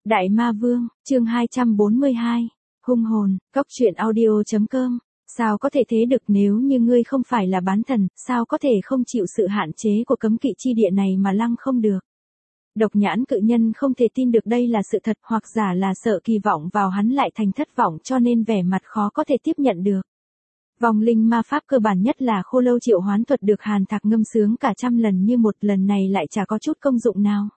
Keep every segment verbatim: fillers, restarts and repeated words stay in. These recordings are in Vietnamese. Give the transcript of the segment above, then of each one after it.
Đại Ma Vương, chương hai trăm bốn mươi hai. Hung hồn, cốc truyện audio chấm com. Sao có thể thế được, nếu như ngươi không phải là bán thần, sao có thể không chịu sự hạn chế của cấm kỵ chi địa này mà lăng không được? Độc Nhãn cự nhân không thể tin được đây là sự thật, hoặc giả là sợ kỳ vọng vào hắn lại thành thất vọng, cho nên vẻ mặt khó có thể tiếp nhận được. Vong linh ma pháp cơ bản nhất là khô lâu triệu hoán thuật được Hàn Thạc ngâm sướng cả trăm lần như một, lần này lại chả có chút công dụng nào.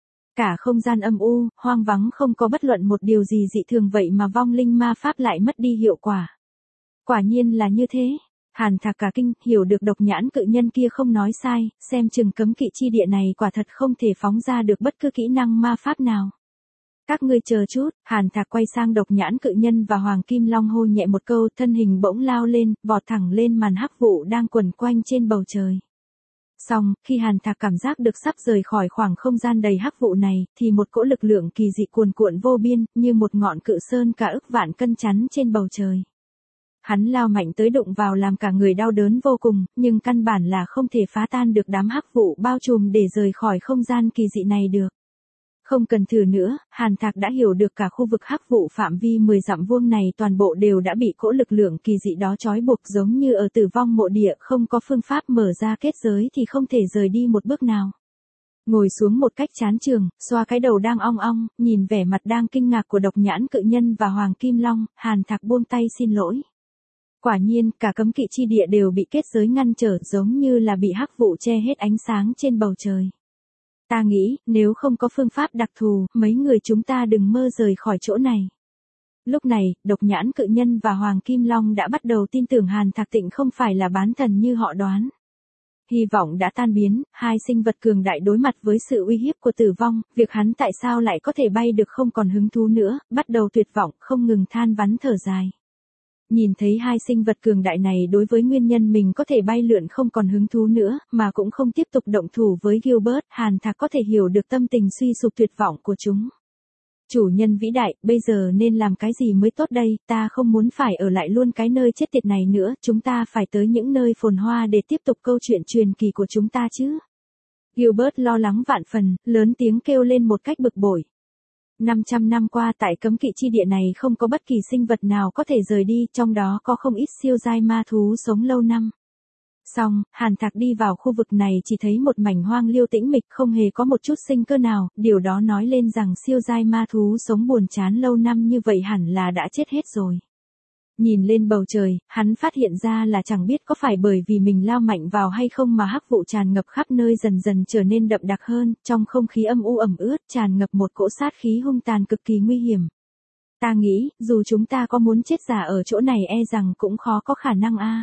Cả không gian âm u, hoang vắng, không có bất luận một điều gì dị thường, vậy mà vong linh ma pháp lại mất đi hiệu quả. Quả nhiên là như thế. Hàn Thạc cả kinh, hiểu được Độc Nhãn cự nhân kia không nói sai, xem chừng cấm kỵ chi địa này quả thật không thể phóng ra được bất cứ kỹ năng ma pháp nào. Các ngươi chờ chút. Hàn Thạc quay sang Độc Nhãn cự nhân và Hoàng Kim Long hô nhẹ một câu, thân hình bỗng lao lên, vọt thẳng lên màn hắc vụ đang quẩn quanh trên bầu trời. Xong, khi Hàn Thạc cảm giác được sắp rời khỏi khoảng không gian đầy hắc vụ này, thì một cỗ lực lượng kỳ dị cuồn cuộn vô biên, như một ngọn cự sơn cả ức vạn cân chắn trên bầu trời. Hắn lao mạnh tới, đụng vào làm cả người đau đớn vô cùng, nhưng căn bản là không thể phá tan được đám hắc vụ bao trùm để rời khỏi không gian kỳ dị này được. Không cần thử nữa, Hàn Thạc đã hiểu được cả khu vực hắc vụ phạm vi mười dặm vuông này toàn bộ đều đã bị cỗ lực lượng kỳ dị đó trói buộc, giống như ở Tử Vong mộ địa, không có phương pháp mở ra kết giới thì không thể rời đi một bước nào. Ngồi xuống một cách chán chường, xoa cái đầu đang ong ong, nhìn vẻ mặt đang kinh ngạc của Độc Nhãn cự nhân và Hoàng Kim Long, Hàn Thạc buông tay xin lỗi. Quả nhiên, cả cấm kỵ chi địa đều bị kết giới ngăn trở, giống như là bị hắc vụ che hết ánh sáng trên bầu trời. Ta nghĩ, nếu không có phương pháp đặc thù, mấy người chúng ta đừng mơ rời khỏi chỗ này. Lúc này, Độc Nhãn cự nhân và Hoàng Kim Long đã bắt đầu tin tưởng Hàn Thạc Tịnh không phải là bán thần như họ đoán. Hy vọng đã tan biến, hai sinh vật cường đại đối mặt với sự uy hiếp của tử vong, việc hắn tại sao lại có thể bay được không còn hứng thú nữa, bắt đầu tuyệt vọng, không ngừng than vãn thở dài. Nhìn thấy hai sinh vật cường đại này đối với nguyên nhân mình có thể bay lượn không còn hứng thú nữa, mà cũng không tiếp tục động thủ với Gilbert, Hàn Thạc có thể hiểu được tâm tình suy sụp tuyệt vọng của chúng. Chủ nhân vĩ đại, bây giờ nên làm cái gì mới tốt đây, ta không muốn phải ở lại luôn cái nơi chết tiệt này nữa, chúng ta phải tới những nơi phồn hoa để tiếp tục câu chuyện truyền kỳ của chúng ta chứ. Gilbert lo lắng vạn phần, lớn tiếng kêu lên một cách bực bội. năm trăm năm qua tại cấm kỵ chi địa này không có bất kỳ sinh vật nào có thể rời đi, trong đó có không ít siêu giai ma thú sống lâu năm. Xong, Hàn Thạc đi vào khu vực này chỉ thấy một mảnh hoang liêu tĩnh mịch, không hề có một chút sinh cơ nào, điều đó nói lên rằng siêu giai ma thú sống buồn chán lâu năm như vậy hẳn là đã chết hết rồi. Nhìn lên bầu trời, hắn phát hiện ra là chẳng biết có phải bởi vì mình lao mạnh vào hay không mà hắc vụ tràn ngập khắp nơi dần dần trở nên đậm đặc hơn, trong không khí âm u ẩm ướt tràn ngập một cỗ sát khí hung tàn cực kỳ nguy hiểm. Ta nghĩ, dù chúng ta có muốn chết giả ở chỗ này e rằng cũng khó có khả năng a.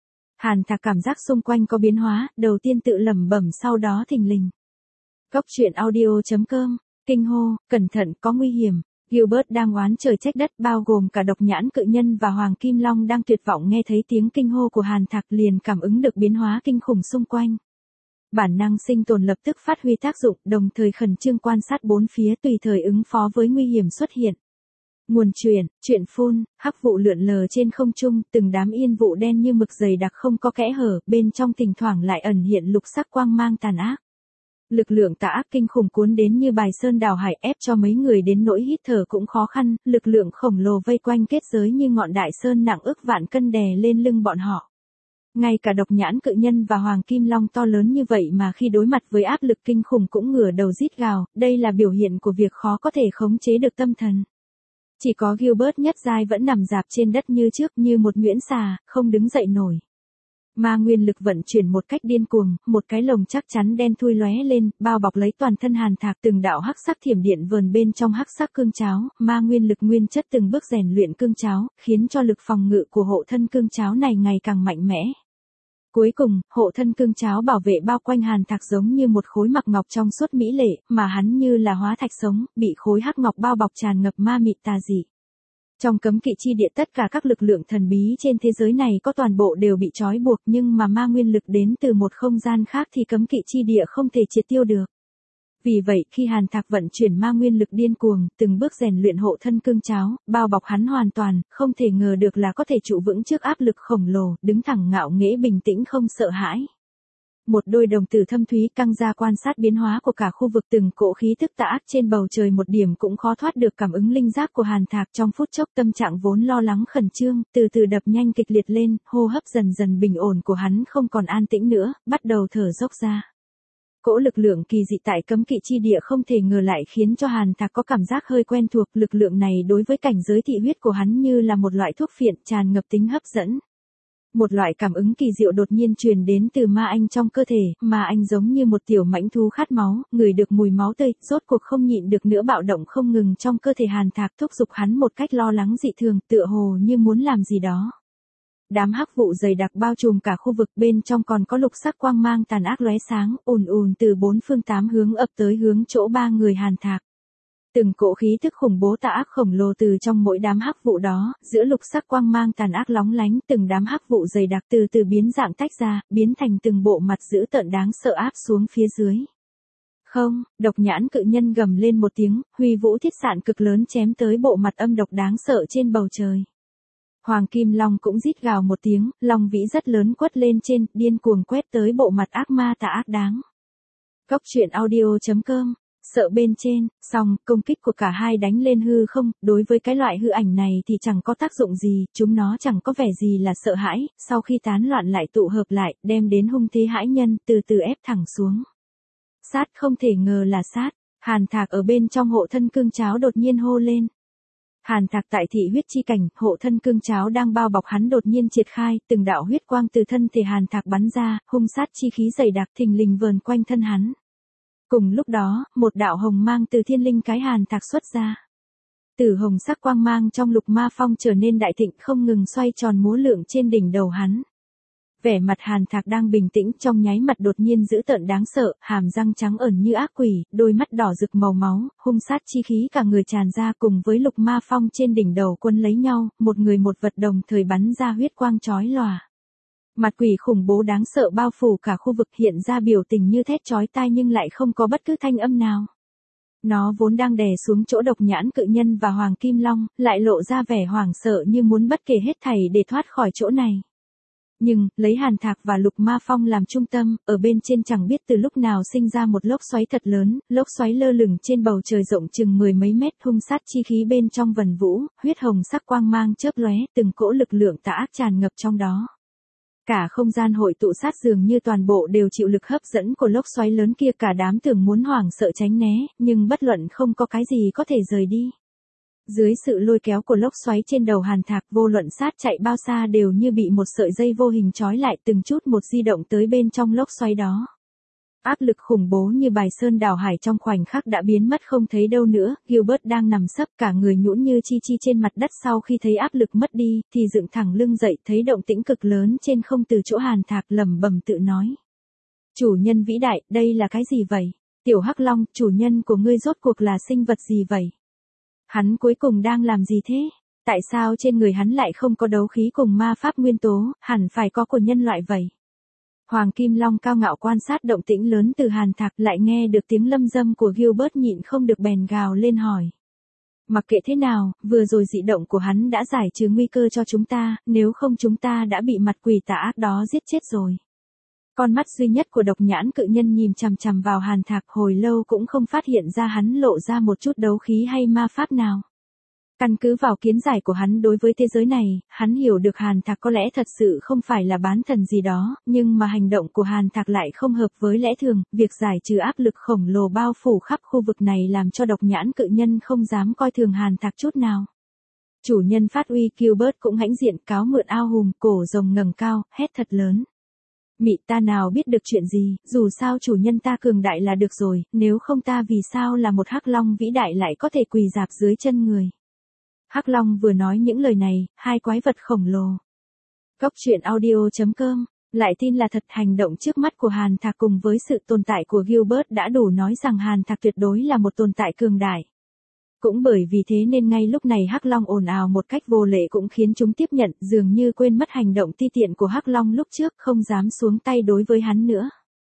Hàn Thạc cảm giác xung quanh có biến hóa, đầu tiên tự lẩm bẩm, sau đó thình lình. Cốc truyện audio chấm com, kinh hô, cẩn thận, có nguy hiểm. Gilbert đang oán trời trách đất, bao gồm cả Độc Nhãn cự nhân và Hoàng Kim Long đang tuyệt vọng nghe thấy tiếng kinh hô của Hàn Thạc, liền cảm ứng được biến hóa kinh khủng xung quanh. Bản năng sinh tồn lập tức phát huy tác dụng, đồng thời khẩn trương quan sát bốn phía tùy thời ứng phó với nguy hiểm xuất hiện. Nguồn truyền, truyện phun, hắc vụ lượn lờ trên không trung, từng đám yên vụ đen như mực dày đặc không có kẽ hở, bên trong thỉnh thoảng lại ẩn hiện lục sắc quang mang tàn ác. Lực lượng tà ác kinh khủng cuốn đến như bài sơn đảo hải, ép cho mấy người đến nỗi hít thở cũng khó khăn, lực lượng khổng lồ vây quanh kết giới như ngọn đại sơn nặng ức vạn cân đè lên lưng bọn họ. Ngay cả Độc Nhãn cự nhân và Hoàng Kim Long to lớn như vậy mà khi đối mặt với áp lực kinh khủng cũng ngửa đầu rít gào, đây là biểu hiện của việc khó có thể khống chế được tâm thần. Chỉ có Gilbert nhất giai vẫn nằm rạp trên đất như trước, như một nhuyễn xà, không đứng dậy nổi. Ma nguyên lực vận chuyển một cách điên cuồng, một cái lồng chắc chắn đen thui lóe lên, bao bọc lấy toàn thân Hàn Thạc, từng đạo hắc sắc thiểm điện vờn bên trong hắc sắc cương cháo, ma nguyên lực nguyên chất từng bước rèn luyện cương cháo, khiến cho lực phòng ngự của hộ thân cương cháo này ngày càng mạnh mẽ. Cuối cùng, hộ thân cương cháo bảo vệ bao quanh Hàn Thạc giống như một khối mặc ngọc trong suốt mỹ lệ, mà hắn như là hóa thạch sống, bị khối hắc ngọc bao bọc tràn ngập ma mịt tà dị. Trong cấm kỵ chi địa tất cả các lực lượng thần bí trên thế giới này có toàn bộ đều bị trói buộc, nhưng mà ma nguyên lực đến từ một không gian khác thì cấm kỵ chi địa không thể triệt tiêu được. Vì vậy khi Hàn Thạc vận chuyển ma nguyên lực điên cuồng, từng bước rèn luyện hộ thân cương cháo, bao bọc hắn hoàn toàn, không thể ngờ được là có thể trụ vững trước áp lực khổng lồ, đứng thẳng ngạo nghễ bình tĩnh không sợ hãi. Một đôi đồng tử thâm thúy căng ra quan sát biến hóa của cả khu vực, từng cỗ khí tức tà ác trên bầu trời một điểm cũng khó thoát được cảm ứng linh giác của Hàn Thạc. Trong phút chốc tâm trạng vốn lo lắng khẩn trương, từ từ đập nhanh kịch liệt lên, hô hấp dần dần bình ổn của hắn không còn an tĩnh nữa, bắt đầu thở dốc ra. Cỗ lực lượng kỳ dị tại cấm kỵ chi địa không thể ngờ lại khiến cho Hàn Thạc có cảm giác hơi quen thuộc. Lực lượng này đối với cảnh giới thị huyết của hắn như là một loại thuốc phiện tràn ngập tính hấp dẫn. Một loại cảm ứng kỳ diệu đột nhiên truyền đến từ ma anh trong cơ thể, ma anh giống như một tiểu mãnh thú khát máu, ngửi được mùi máu tươi, rốt cuộc không nhịn được nữa bạo động không ngừng trong cơ thể Hàn Thạc, thúc giục hắn một cách lo lắng dị thường, tựa hồ như muốn làm gì đó. Đám hắc vụ dày đặc bao trùm cả khu vực, bên trong còn có lục sắc quang mang tàn ác lóe sáng, ùn ùn từ bốn phương tám hướng ập tới hướng chỗ ba người Hàn Thạc. Từng cỗ khí thức khủng bố tà ác khổng lồ từ trong mỗi đám hắc vụ đó, giữa lục sắc quang mang tàn ác lóng lánh, từng đám hắc vụ dày đặc từ từ biến dạng tách ra, biến thành từng bộ mặt dữ tợn đáng sợ áp xuống phía dưới. Không, độc nhãn cự nhân gầm lên một tiếng, huy vũ thiết sạn cực lớn chém tới bộ mặt âm độc đáng sợ trên bầu trời. Hoàng Kim Long cũng rít gào một tiếng, long vĩ rất lớn quất lên trên, điên cuồng quét tới bộ mặt ác ma tà ác đáng. Cốc truyện audio chấm com. Sợ bên trên, song, công kích của cả hai đánh lên hư không, đối với cái loại hư ảnh này thì chẳng có tác dụng gì, chúng nó chẳng có vẻ gì là sợ hãi, sau khi tán loạn lại tụ hợp lại, đem đến hung thế hãi nhân, từ từ ép thẳng xuống. Sát không thể ngờ là sát, Hàn Thạc ở bên trong hộ thân cương cháo đột nhiên hô lên. Hàn Thạc tại thị huyết chi cảnh, hộ thân cương cháo đang bao bọc hắn đột nhiên triệt khai, từng đạo huyết quang từ thân thể Hàn Thạc bắn ra, hung sát chi khí dày đặc thình lình vờn quanh thân hắn. Cùng lúc đó, một đạo hồng mang từ thiên linh cái Hàn Thạc xuất ra. Tử hồng sắc quang mang trong lục ma phong trở nên đại thịnh không ngừng xoay tròn múa lượn trên đỉnh đầu hắn. Vẻ mặt Hàn Thạc đang bình tĩnh trong nháy mắt đột nhiên dữ tợn đáng sợ, hàm răng trắng ẩn như ác quỷ, đôi mắt đỏ rực màu máu, hung sát chi khí cả người tràn ra cùng với lục ma phong trên đỉnh đầu quân lấy nhau, một người một vật đồng thời bắn ra huyết quang chói lòa. Mặt quỷ khủng bố đáng sợ bao phủ cả khu vực hiện ra biểu tình như thét chói tai nhưng lại không có bất cứ thanh âm nào. Nó vốn đang đè xuống chỗ độc nhãn cự nhân và Hoàng Kim Long, lại lộ ra vẻ hoảng sợ như muốn bất kể hết thảy để thoát khỏi chỗ này. Nhưng, lấy Hàn Thạc và Lục Ma Phong làm trung tâm, ở bên trên chẳng biết từ lúc nào sinh ra một lốc xoáy thật lớn, lốc xoáy lơ lửng trên bầu trời rộng chừng mười mấy mét, hung sát chi khí bên trong vần vũ, huyết hồng sắc quang mang chớp lóe, từng cỗ lực lượng tà ác tràn ngập trong đó. Cả không gian hội tụ sát dường như toàn bộ đều chịu lực hấp dẫn của lốc xoáy lớn kia, cả đám tưởng muốn hoảng sợ tránh né, nhưng bất luận không có cái gì có thể rời đi. Dưới sự lôi kéo của lốc xoáy trên đầu Hàn Thạc, vô luận sát chạy bao xa đều như bị một sợi dây vô hình trói lại, từng chút một di động tới bên trong lốc xoáy đó. Áp lực khủng bố như bài sơn đảo hải trong khoảnh khắc đã biến mất không thấy đâu nữa, Gilbert đang nằm sấp cả người nhũn như chi chi trên mặt đất sau khi thấy áp lực mất đi, thì dựng thẳng lưng dậy thấy động tĩnh cực lớn trên không từ chỗ Hàn Thạc, lẩm bẩm tự nói. Chủ nhân vĩ đại, đây là cái gì vậy? Tiểu Hắc Long, chủ nhân của ngươi rốt cuộc là sinh vật gì vậy? Hắn cuối cùng đang làm gì thế? Tại sao trên người hắn lại không có đấu khí cùng ma pháp nguyên tố, hẳn phải có của nhân loại vậy? Hoàng Kim Long cao ngạo quan sát động tĩnh lớn từ Hàn Thạc, lại nghe được tiếng lâm dâm của Gilbert nhịn không được bèn gào lên hỏi. Mặc kệ thế nào, vừa rồi dị động của hắn đã giải trừ nguy cơ cho chúng ta, nếu không chúng ta đã bị mặt quỷ tà ác đó giết chết rồi. Con mắt duy nhất của độc nhãn cự nhân nhìn chằm chằm vào Hàn Thạc hồi lâu cũng không phát hiện ra hắn lộ ra một chút đấu khí hay ma pháp nào. Căn cứ vào kiến giải của hắn đối với thế giới này, hắn hiểu được Hàn Thạc có lẽ thật sự không phải là bán thần gì đó, nhưng mà hành động của Hàn Thạc lại không hợp với lẽ thường, việc giải trừ áp lực khổng lồ bao phủ khắp khu vực này làm cho độc nhãn cự nhân không dám coi thường Hàn Thạc chút nào. Chủ nhân phát uy, Gilbert cũng hãnh diện cáo mượn ao hùm, cổ rồng ngẩng cao, hét thật lớn. Mị ta nào biết được chuyện gì, dù sao chủ nhân ta cường đại là được rồi, nếu không ta vì sao là một hắc long vĩ đại lại có thể quỳ rạp dưới chân người. Hắc Long vừa nói những lời này, hai quái vật khổng lồ. Cốc truyện audio chấm com, lại tin là thật, hành động trước mắt của Hàn Thạc cùng với sự tồn tại của Gilbert đã đủ nói rằng Hàn Thạc tuyệt đối là một tồn tại cường đại. Cũng bởi vì thế nên ngay lúc này Hắc Long ồn ào một cách vô lệ cũng khiến chúng tiếp nhận, dường như quên mất hành động ti tiện của Hắc Long lúc trước, không dám xuống tay đối với hắn nữa.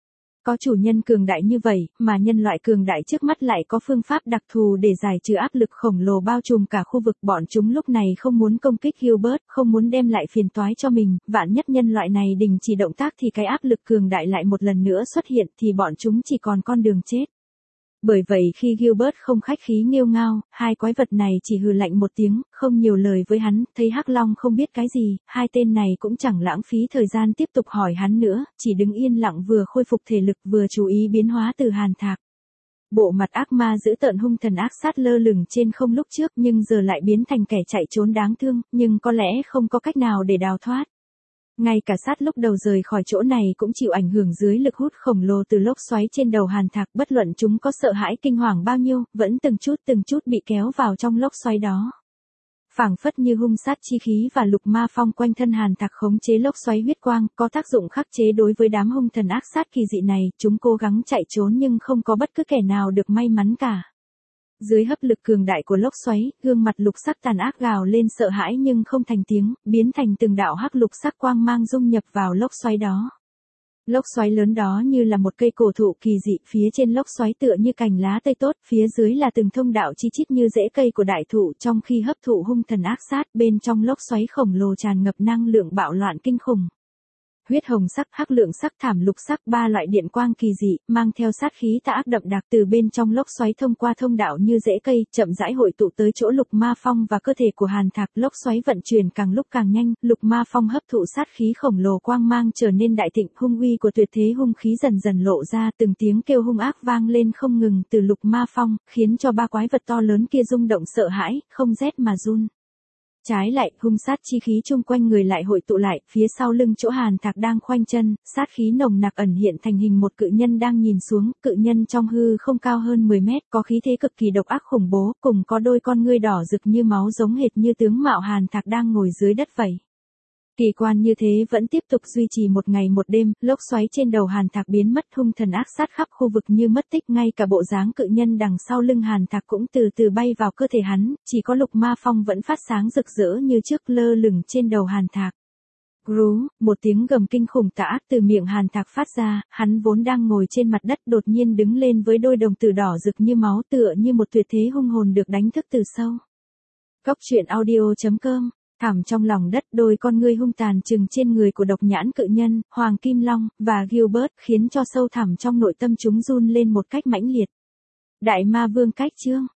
Có chủ nhân cường đại như vậy, mà nhân loại cường đại trước mắt lại có phương pháp đặc thù để giải trừ áp lực khổng lồ bao trùm cả khu vực. Bọn chúng lúc này không muốn công kích Gilbert, không muốn đem lại phiền toái cho mình, vạn nhất nhân loại này đình chỉ động tác thì cái áp lực cường đại lại một lần nữa xuất hiện thì bọn chúng chỉ còn con đường chết. Bởi vậy khi Gilbert không khách khí nghêu ngao, hai quái vật này chỉ hừ lạnh một tiếng, không nhiều lời với hắn, thấy Hắc Long không biết cái gì, hai tên này cũng chẳng lãng phí thời gian tiếp tục hỏi hắn nữa, chỉ đứng yên lặng vừa khôi phục thể lực vừa chú ý biến hóa từ Hàn Thạc. Bộ mặt ác ma giữ tợn hung thần ác sát lơ lửng trên không lúc trước nhưng giờ lại biến thành kẻ chạy trốn đáng thương, nhưng có lẽ không có cách nào để đào thoát. Ngay cả sát lúc đầu rời khỏi chỗ này cũng chịu ảnh hưởng dưới lực hút khổng lồ từ lốc xoáy trên đầu Hàn Thạc, bất luận chúng có sợ hãi kinh hoàng bao nhiêu, vẫn từng chút từng chút bị kéo vào trong lốc xoáy đó. Phảng phất như hung sát chi khí và lục ma phong quanh thân Hàn Thạc khống chế lốc xoáy huyết quang, có tác dụng khắc chế đối với đám hung thần ác sát kỳ dị này, chúng cố gắng chạy trốn nhưng không có bất cứ kẻ nào được may mắn cả. Dưới hấp lực cường đại của lốc xoáy, gương mặt lục sắc tàn ác gào lên sợ hãi nhưng không thành tiếng, biến thành từng đạo hắc lục sắc quang mang dung nhập vào lốc xoáy đó. Lốc xoáy lớn đó như là một cây cổ thụ kỳ dị, phía trên lốc xoáy tựa như cành lá tây tốt, phía dưới là từng thông đạo chi chít như rễ cây của đại thụ, trong khi hấp thụ hung thần ác sát, bên trong lốc xoáy khổng lồ tràn ngập năng lượng bạo loạn kinh khủng. Huyết hồng sắc, hắc lượng sắc, thảm lục sắc, ba loại điện quang kỳ dị, mang theo sát khí tà ác đậm đặc từ bên trong lốc xoáy thông qua thông đạo như rễ cây, chậm rãi hội tụ tới chỗ lục ma phong và cơ thể của Hàn Thạc. Lốc xoáy vận chuyển càng lúc càng nhanh, lục ma phong hấp thụ sát khí khổng lồ quang mang trở nên đại thịnh, hung uy của tuyệt thế hung khí dần dần lộ ra, từng tiếng kêu hung ác vang lên không ngừng từ lục ma phong, khiến cho ba quái vật to lớn kia rung động sợ hãi, không rét mà run. Trái lại, hung sát chi khí chung quanh người lại hội tụ lại, phía sau lưng chỗ Hàn Thạc đang khoanh chân, sát khí nồng nặc ẩn hiện thành hình một cự nhân đang nhìn xuống, cự nhân trong hư không cao hơn mười mét, có khí thế cực kỳ độc ác khủng bố, cùng có đôi con ngươi đỏ rực như máu giống hệt như tướng mạo Hàn Thạc đang ngồi dưới đất vậy. Kỳ quan như thế vẫn tiếp tục duy trì một ngày một đêm, lốc xoáy trên đầu Hàn Thạc biến mất, hung thần ác sát khắp khu vực như mất tích, ngay cả bộ dáng cự nhân đằng sau lưng Hàn Thạc cũng từ từ bay vào cơ thể hắn, chỉ có lục ma phong vẫn phát sáng rực rỡ như trước lơ lửng trên đầu Hàn Thạc. Rú, một tiếng gầm kinh khủng tà ác từ miệng Hàn Thạc phát ra, hắn vốn đang ngồi trên mặt đất đột nhiên đứng lên với đôi đồng tử đỏ rực như máu, tựa như một tuyệt thế hung hồn được đánh thức từ sâu. Góc truyện audio chấm com. Thẳm trong lòng đất, đôi con ngươi hung tàn trừng trên người của độc nhãn cự nhân, Hoàng Kim Long, và Gilbert, khiến cho sâu thẳm trong nội tâm chúng run lên một cách mãnh liệt. Đại ma vương cách chương.